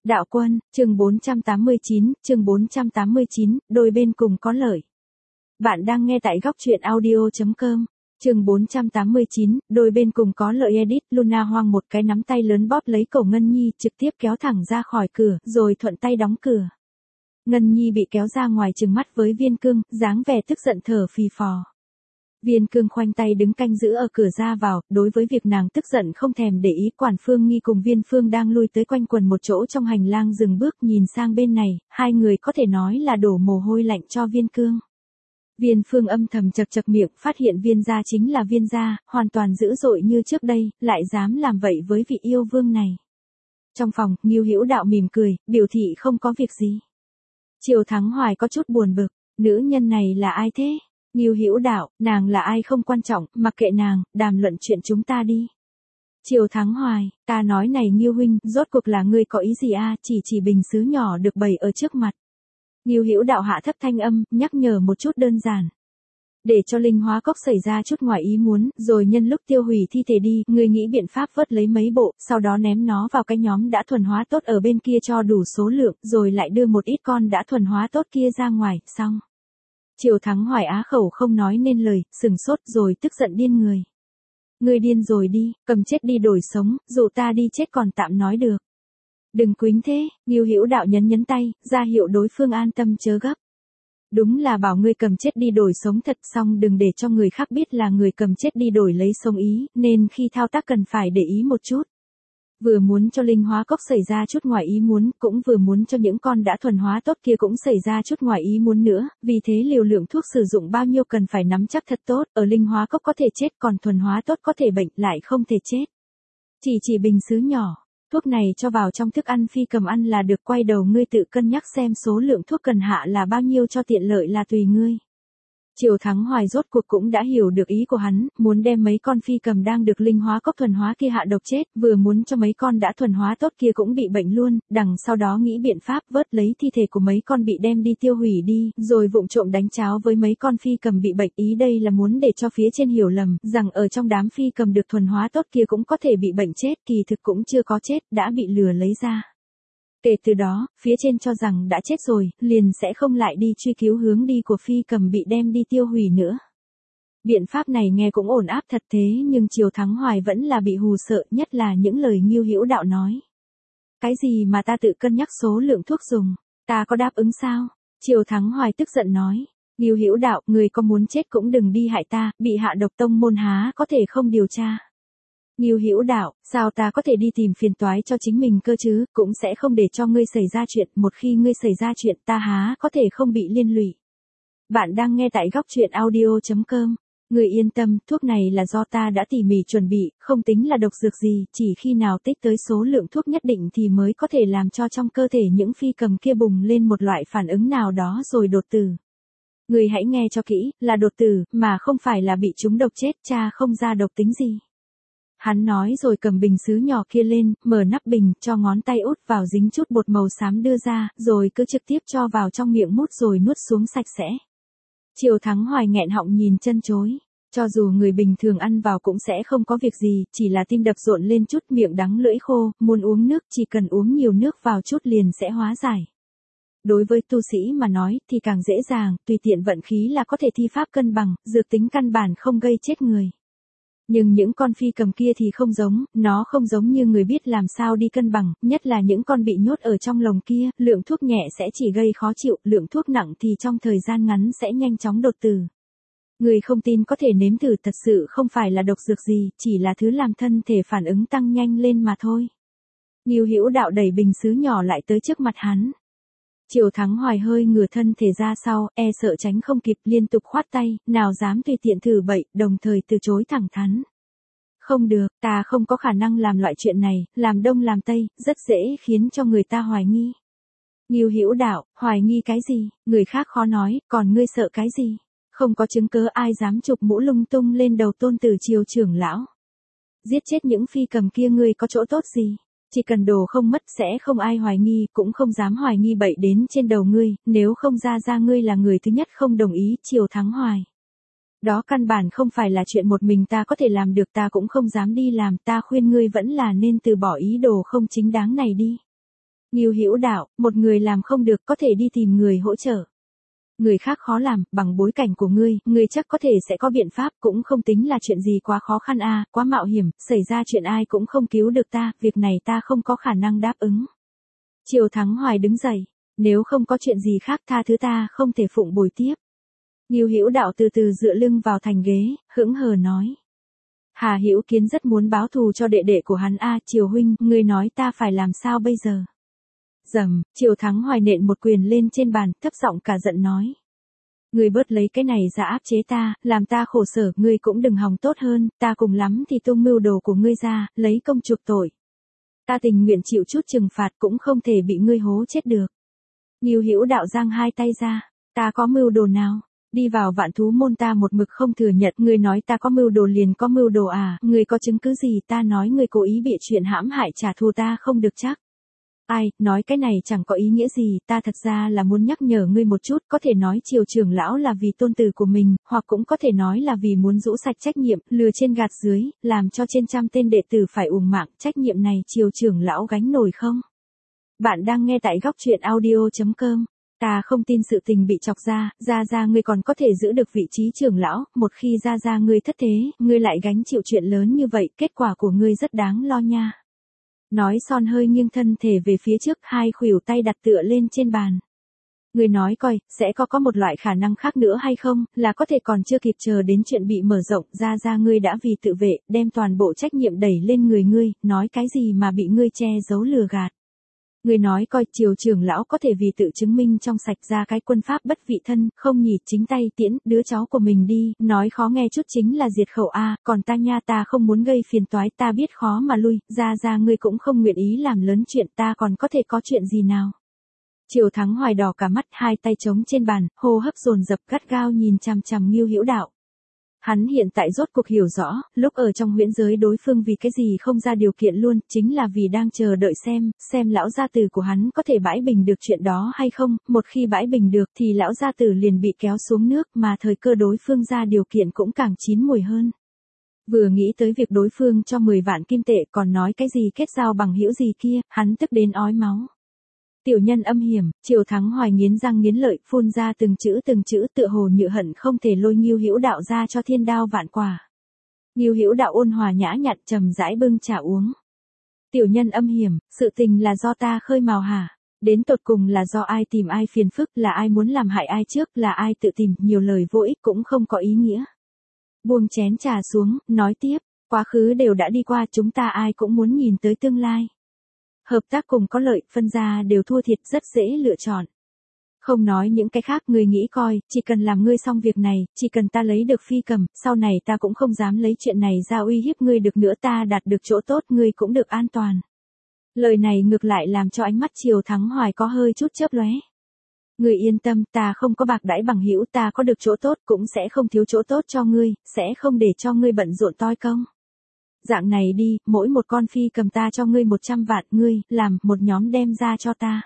Đạo Quân, chương 489, đôi bên cùng có lợi. Bạn đang nghe tại góc truyện audio.com. Chương 489, đôi bên cùng có lợi edit. Luna hoang một cái nắm tay lớn bóp lấy cổ Ngân Nhi, trực tiếp kéo thẳng ra khỏi cửa, rồi thuận tay đóng cửa. Ngân Nhi bị kéo ra ngoài trừng mắt với Viên Cương, dáng vẻ tức giận thở phì phò. Viên Cương khoanh tay đứng canh giữ ở cửa ra vào, đối với việc nàng tức giận không thèm để ý. Quản Phương Nghi cùng Viên Phương đang lui tới quanh quần một chỗ trong hành lang dừng bước nhìn sang bên này, hai người có thể nói là đổ mồ hôi lạnh cho Viên Cương. Viên Phương âm thầm chật chật miệng, phát hiện Viên gia chính là Viên gia, hoàn toàn dữ dội như trước đây, lại dám làm vậy với vị yêu vương này. Trong phòng, Ngưu Hữu Đạo mỉm cười, biểu thị không có việc gì. Triều Thắng Hoài có chút buồn bực, nữ nhân này là ai thế? Ngưu Hữu Đạo, nàng là ai không quan trọng, mặc kệ nàng, đàm luận chuyện chúng ta đi. Triều Thắng Hoài, ta nói này Ngưu huynh, rốt cuộc là ngươi có ý gì a? Chỉ bình sứ nhỏ được bày ở trước mặt. Ngưu Hữu Đạo hạ thấp thanh âm, nhắc nhở một chút đơn giản. Để cho linh hóa cốc xảy ra chút ngoài ý muốn, rồi nhân lúc tiêu hủy thi thể đi, ngươi nghĩ biện pháp vớt lấy mấy bộ, sau đó ném nó vào cái nhóm đã thuần hóa tốt ở bên kia cho đủ số lượng, rồi lại đưa một ít con đã thuần hóa tốt kia ra ngoài, xong. Triều Thắng Hoài á khẩu không nói nên lời, sừng sốt rồi tức giận điên người. Ngươi điên rồi đi, cầm chết đi đổi sống, dù ta đi chết còn tạm nói được. Đừng quính thế, Ngưu Hữu Đạo nhấn tay, ra hiệu đối phương an tâm chớ gấp. Đúng là bảo ngươi cầm chết đi đổi sống thật, xong đừng để cho người khác biết là người cầm chết đi đổi lấy sống ý, nên khi thao tác cần phải để ý một chút. Vừa muốn cho linh hóa cốc xảy ra chút ngoài ý muốn, cũng vừa muốn cho những con đã thuần hóa tốt kia cũng xảy ra chút ngoài ý muốn nữa, vì thế liều lượng thuốc sử dụng bao nhiêu cần phải nắm chắc thật tốt, ở linh hóa cốc có thể chết còn thuần hóa tốt có thể bệnh lại không thể chết. Chỉ bình sứ nhỏ, thuốc này cho vào trong thức ăn phi cầm ăn là được, quay đầu ngươi tự cân nhắc xem số lượng thuốc cần hạ là bao nhiêu cho tiện lợi là tùy ngươi. Triều Thắng Hoài rốt cuộc cũng đã hiểu được ý của hắn, muốn đem mấy con phi cầm đang được linh hóa cốc thuần hóa kia hạ độc chết, vừa muốn cho mấy con đã thuần hóa tốt kia cũng bị bệnh luôn, đằng sau đó nghĩ biện pháp vớt lấy thi thể của mấy con bị đem đi tiêu hủy đi, rồi vụng trộm đánh cháo với mấy con phi cầm bị bệnh. Ý đây là muốn để cho phía trên hiểu lầm, rằng ở trong đám phi cầm được thuần hóa tốt kia cũng có thể bị bệnh chết, kỳ thực cũng chưa có chết, đã bị lừa lấy ra. Kể từ đó, phía trên cho rằng đã chết rồi, liền sẽ không lại đi truy cứu hướng đi của phi cầm bị đem đi tiêu hủy nữa. Biện pháp này nghe cũng ổn áp thật, thế nhưng Triều Thắng Hoài vẫn là bị hù sợ, nhất là những lời Ngưu Hữu Đạo nói. Cái gì mà ta tự cân nhắc số lượng thuốc dùng, ta có đáp ứng sao? Triều Thắng Hoài tức giận nói. Ngưu Hữu Đạo, người có muốn chết cũng đừng đi hại ta, bị hạ độc tông môn há có thể không điều tra. Ngưu Hữu Đạo, sao ta có thể đi tìm phiền toái cho chính mình cơ chứ, cũng sẽ không để cho ngươi xảy ra chuyện, một khi ngươi xảy ra chuyện ta há có thể không bị liên lụy. Bạn đang nghe tại góc truyện audio.com. Ngươi yên tâm, thuốc này là do ta đã tỉ mỉ chuẩn bị, không tính là độc dược gì, chỉ khi nào tích tới số lượng thuốc nhất định thì mới có thể làm cho trong cơ thể những phi cầm kia bùng lên một loại phản ứng nào đó rồi đột tử. Ngươi hãy nghe cho kỹ, là đột tử, mà không phải là bị trúng độc chết, cha không ra độc tính gì. Hắn nói rồi cầm bình sứ nhỏ kia lên, mở nắp bình, cho ngón tay út vào dính chút bột màu xám đưa ra, rồi cứ trực tiếp cho vào trong miệng mút rồi nuốt xuống sạch sẽ. Triều Thắng Hoài nghẹn họng nhìn chân chối. Cho dù người bình thường ăn vào cũng sẽ không có việc gì, chỉ là tim đập rộn lên chút, miệng đắng lưỡi khô, muốn uống nước chỉ cần uống nhiều nước vào chút liền sẽ hóa giải. Đối với tu sĩ mà nói thì càng dễ dàng, tùy tiện vận khí là có thể thi pháp cân bằng, dược tính căn bản không gây chết người. Nhưng những con phi cầm kia thì không giống, nó không giống như người biết làm sao đi cân bằng, nhất là những con bị nhốt ở trong lồng kia, lượng thuốc nhẹ sẽ chỉ gây khó chịu, lượng thuốc nặng thì trong thời gian ngắn sẽ nhanh chóng đột tử. Người không tin có thể nếm thử, thật sự không phải là độc dược gì, chỉ là thứ làm thân thể phản ứng tăng nhanh lên mà thôi. Ngưu Hữu Đạo đẩy bình sứ nhỏ lại tới trước mặt hắn. Triều Thắng Hoài hơi ngửa thân thể ra sau, e sợ tránh không kịp, liên tục khoát tay, nào dám tùy tiện thử bậy, đồng thời từ chối thẳng thắn. Không được, ta không có khả năng làm loại chuyện này, làm đông làm tây, rất dễ khiến cho người ta hoài nghi. Ngưu Hữu Đạo, hoài nghi cái gì, người khác khó nói, còn ngươi sợ cái gì? Không có chứng cớ ai dám chụp mũ lung tung lên đầu tôn tử Triều trưởng lão. Giết chết những phi cầm kia ngươi có chỗ tốt gì? Chỉ cần đồ không mất sẽ không ai hoài nghi, cũng không dám hoài nghi bậy đến trên đầu ngươi, nếu không ra ngươi là người thứ nhất không đồng ý. Triều Thắng Hoài. Đó căn bản không phải là chuyện một mình ta có thể làm được, ta cũng không dám đi làm, ta khuyên ngươi vẫn là nên từ bỏ ý đồ không chính đáng này đi. Ngưu Hữu Đạo, một người làm không được có thể đi tìm người hỗ trợ. Người khác khó làm, bằng bối cảnh của ngươi chắc có thể sẽ có biện pháp, cũng không tính là chuyện gì quá khó khăn quá mạo hiểm, xảy ra chuyện ai cũng không cứu được ta, việc này ta không có khả năng đáp ứng. Triều Thắng Hoài đứng dậy, nếu không có chuyện gì khác tha thứ ta không thể phụng bồi tiếp. Ngưu Hữu Đạo từ từ dựa lưng vào thành ghế, hững hờ nói. Hà Hữu Kiến rất muốn báo thù cho đệ đệ của hắn Triều huynh, ngươi nói ta phải làm sao bây giờ? Rầm, Triều Thắng Hoài nện một quyền lên trên bàn, thấp giọng cả giận nói. Ngươi bớt lấy cái này ra áp chế ta, làm ta khổ sở, ngươi cũng đừng hòng tốt hơn, ta cùng lắm thì tung mưu đồ của ngươi ra, lấy công chuộc tội. Ta tình nguyện chịu chút trừng phạt cũng không thể bị ngươi hố chết được. Ngưu Hữu Đạo giang hai tay ra, ta có mưu đồ nào? Đi vào Vạn Thú môn ta một mực không thừa nhận, ngươi nói ta có mưu đồ liền có mưu đồ ngươi có chứng cứ gì? Ta nói ngươi cố ý bịa chuyện hãm hại trả thù ta không được chắc. Ai, nói cái này chẳng có ý nghĩa gì, ta thật ra là muốn nhắc nhở ngươi một chút, có thể nói Triều trưởng lão là vì tôn tử của mình, hoặc cũng có thể nói là vì muốn rũ sạch trách nhiệm, lừa trên gạt dưới, làm cho trên trăm tên đệ tử phải uổng mạng, trách nhiệm này Triều trưởng lão gánh nổi không? Bạn đang nghe tại góc truyện audio.com. Ta không tin sự tình bị chọc ra ngươi còn có thể giữ được vị trí trưởng lão, một khi ra ngươi thất thế, ngươi lại gánh chịu chuyện lớn như vậy, kết quả của ngươi rất đáng lo nha. Nói xong hơi nghiêng thân thể về phía trước, hai khuỷu tay đặt tựa lên trên bàn. Ngươi nói coi, sẽ có một loại khả năng khác nữa hay không, là có thể còn chưa kịp chờ đến chuyện bị mở rộng, ra ngươi đã vì tự vệ, đem toàn bộ trách nhiệm đẩy lên người ngươi, nói cái gì mà bị ngươi che giấu lừa gạt. Ngươi nói coi, Triều trưởng lão có thể vì tự chứng minh trong sạch ra cái quân pháp bất vị thân, không nhỉ, chính tay tiễn đứa cháu của mình đi, nói khó nghe chút chính là diệt khẩu còn ta nha, ta không muốn gây phiền toái, ta biết khó mà lui, ra ngươi cũng không nguyện ý làm lớn chuyện, ta còn có thể có chuyện gì nào? Triều Thắng Hoài đỏ cả mắt, hai tay trống trên bàn, hô hấp dồn dập gắt gao nhìn chằm chằm Ngưu Hữu Đạo. Hắn hiện tại rốt cuộc hiểu rõ, lúc ở trong huyễn giới đối phương vì cái gì không ra điều kiện luôn, chính là vì đang chờ đợi xem lão gia tử của hắn có thể bãi bình được chuyện đó hay không, một khi bãi bình được thì lão gia tử liền bị kéo xuống nước, mà thời cơ đối phương ra điều kiện cũng càng chín mùi hơn. Vừa nghĩ tới việc đối phương cho 10 vạn kim tệ còn nói cái gì kết giao bằng hữu gì kia, hắn tức đến ói máu. Tiểu nhân âm hiểm, Triều Thắng Hoài nghiến răng nghiến lợi, phun ra từng chữ tựa hồ nhự hận không thể lôi Ngưu Hữu Đạo ra cho thiên đao vạn quả. Ngưu Hữu Đạo ôn hòa nhã nhặn trầm rãi bưng trà uống. Tiểu nhân âm hiểm, sự tình là do ta khơi mào hả? Đến tột cùng là do ai tìm ai phiền phức, là ai muốn làm hại ai trước, là ai tự tìm, nhiều lời vô ích cũng không có ý nghĩa. Buông chén trà xuống, nói tiếp, quá khứ đều đã đi qua, chúng ta ai cũng muốn nhìn tới tương lai. Hợp tác cùng có lợi, phân ra đều thua thiệt, rất dễ lựa chọn. Không nói những cái khác, ngươi nghĩ coi, chỉ cần làm ngươi xong việc này, chỉ cần ta lấy được phi cầm, sau này ta cũng không dám lấy chuyện này ra uy hiếp ngươi được nữa, ta đạt được chỗ tốt, ngươi cũng được an toàn. Lời này ngược lại làm cho ánh mắt Triều Thắng Hoài có hơi chút chớp lóe. Ngươi yên tâm, ta không có bạc đãi bằng hữu, ta có được chỗ tốt cũng sẽ không thiếu chỗ tốt cho ngươi, sẽ không để cho ngươi bận rộn toi công. Dạng này đi, mỗi một con phi cầm ta cho ngươi 100 vạn, ngươi, làm, một nhóm đem ra cho ta.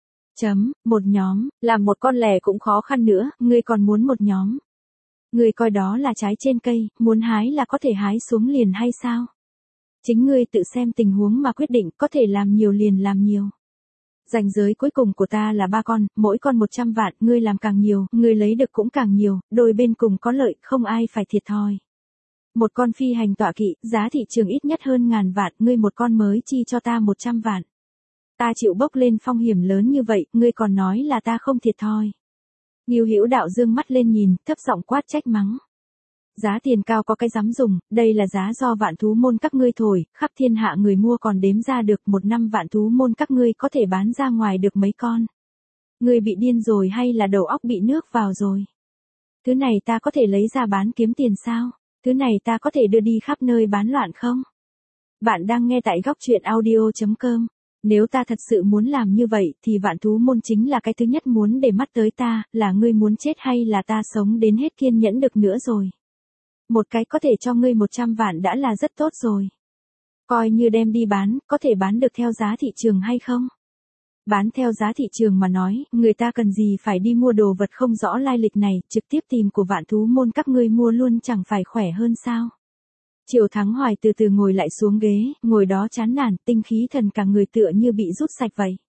Một nhóm, làm một con lẻ cũng khó khăn nữa, ngươi còn muốn một nhóm. Ngươi coi đó là trái trên cây, muốn hái là có thể hái xuống liền hay sao? Chính ngươi tự xem tình huống mà quyết định, có thể làm nhiều liền làm nhiều. Ranh giới cuối cùng của ta là 3 con, mỗi con 100 vạn, ngươi làm càng nhiều, ngươi lấy được cũng càng nhiều, đôi bên cùng có lợi, không ai phải thiệt thòi. Một con phi hành tọa kỵ, giá thị trường ít nhất hơn 1000 vạn, ngươi một con mới chi cho ta 100 vạn. Ta chịu bốc lên phong hiểm lớn như vậy, ngươi còn nói là ta không thiệt thòi. Ngưu Hữu Đạo dương mắt lên nhìn, thấp giọng quát trách mắng. Giá tiền cao có cái dám dùng, đây là giá do Vạn Thú môn các ngươi thổi, khắp thiên hạ người mua còn đếm ra được, 1 năm Vạn Thú môn các ngươi có thể bán ra ngoài được mấy con. Ngươi bị điên rồi hay là đầu óc bị nước vào rồi? Thứ này ta có thể lấy ra bán kiếm tiền sao? Thứ này ta có thể đưa đi khắp nơi bán loạn không? Bạn đang nghe tại góc truyện audio.com. Nếu ta thật sự muốn làm như vậy thì Vạn Thú môn chính là cái thứ nhất muốn để mắt tới ta, là ngươi muốn chết hay là ta sống đến hết kiên nhẫn được nữa rồi. Một cái có thể cho ngươi 100 vạn đã là rất tốt rồi. Coi như đem đi bán, có thể bán được theo giá thị trường hay không? Bán theo giá thị trường mà nói, người ta cần gì phải đi mua đồ vật không rõ lai lịch này, trực tiếp tìm của Vạn Thú môn các ngươi mua luôn chẳng phải khỏe hơn sao? Triều Thắng Hoài từ từ ngồi lại xuống ghế, ngồi đó chán nản, tinh khí thần cả người tựa như bị rút sạch vậy.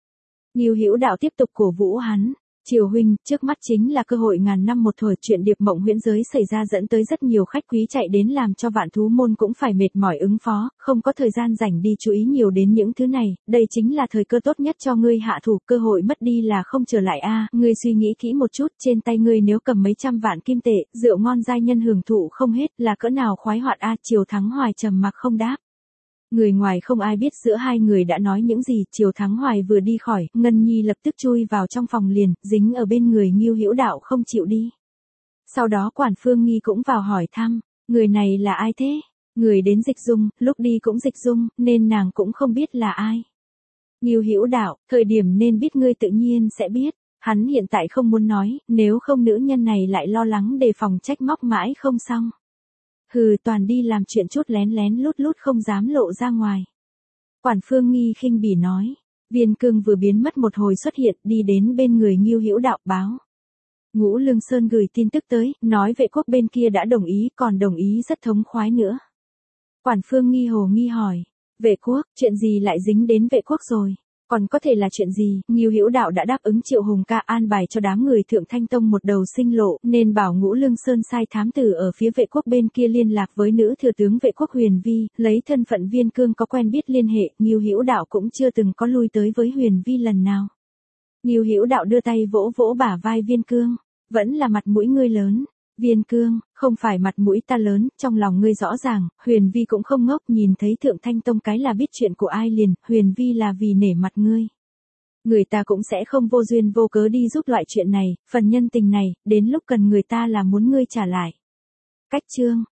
Ngưu Hữu Đạo tiếp tục cổ vũ hắn. Triều huynh, trước mắt chính là cơ hội ngàn năm một thở, chuyện Điệp Mộng huyễn giới xảy ra dẫn tới rất nhiều khách quý chạy đến làm cho Vạn Thú môn cũng phải mệt mỏi ứng phó, không có thời gian rảnh đi chú ý nhiều đến những thứ này, đây chính là thời cơ tốt nhất cho ngươi hạ thủ, cơ hội mất đi là không trở lại a, ngươi suy nghĩ kỹ một chút, trên tay ngươi nếu cầm mấy trăm vạn kim tệ, rượu ngon giai nhân hưởng thụ không hết, là cỡ nào khoái hoạt a. Triều Thắng Hoài trầm mặc không đáp. Người ngoài không ai biết giữa hai người đã nói những gì, Triều Thắng Hoài vừa đi khỏi, Ngân Nhi lập tức chui vào trong phòng liền, dính ở bên người Ngưu Hữu Đạo không chịu đi. Sau đó Quản Phương Nghi cũng vào hỏi thăm, người này là ai thế? Người đến dịch dung, lúc đi cũng dịch dung, nên nàng cũng không biết là ai. Ngưu Hữu Đạo, thời điểm nên biết ngươi tự nhiên sẽ biết, hắn hiện tại không muốn nói, nếu không nữ nhân này lại lo lắng đề phòng trách móc mãi không xong. Hừ, toàn đi làm chuyện chút lén lén lút lút không dám lộ ra ngoài. Quản Phương Nghi khinh bỉ nói. Viên Cương vừa biến mất một hồi xuất hiện, đi đến bên người Ngưu Hữu Đạo báo. Ngũ Lương Sơn gửi tin tức tới, nói Vệ Quốc bên kia đã đồng ý, còn đồng ý rất thống khoái nữa. Quản Phương Nghi hồ nghi hỏi. Vệ Quốc, chuyện gì lại dính đến Vệ Quốc rồi? Còn có thể là chuyện gì? Ngưu Hữu Đạo đã đáp ứng Triệu Hùng ca an bài cho đám người Thượng Thanh Tông một đầu sinh lộ, nên bảo Ngũ Lương Sơn sai thám tử ở phía Vệ Quốc bên kia liên lạc với nữ thừa tướng Vệ Quốc Huyền Vi, lấy thân phận Viên Cương có quen biết liên hệ, Ngưu Hữu Đạo cũng chưa từng có lui tới với Huyền Vi lần nào. Ngưu Hữu Đạo đưa tay vỗ vỗ bả vai Viên Cương, vẫn là mặt mũi ngươi lớn. Viên Cương, không phải mặt mũi ta lớn, trong lòng ngươi rõ ràng, Huyền Vi cũng không ngốc, nhìn thấy Thượng Thanh Tông cái là biết chuyện của ai liền, Huyền Vi là vì nể mặt ngươi. Người ta cũng sẽ không vô duyên vô cớ đi giúp loại chuyện này, phần nhân tình này, đến lúc cần người ta là muốn ngươi trả lại. Cách chương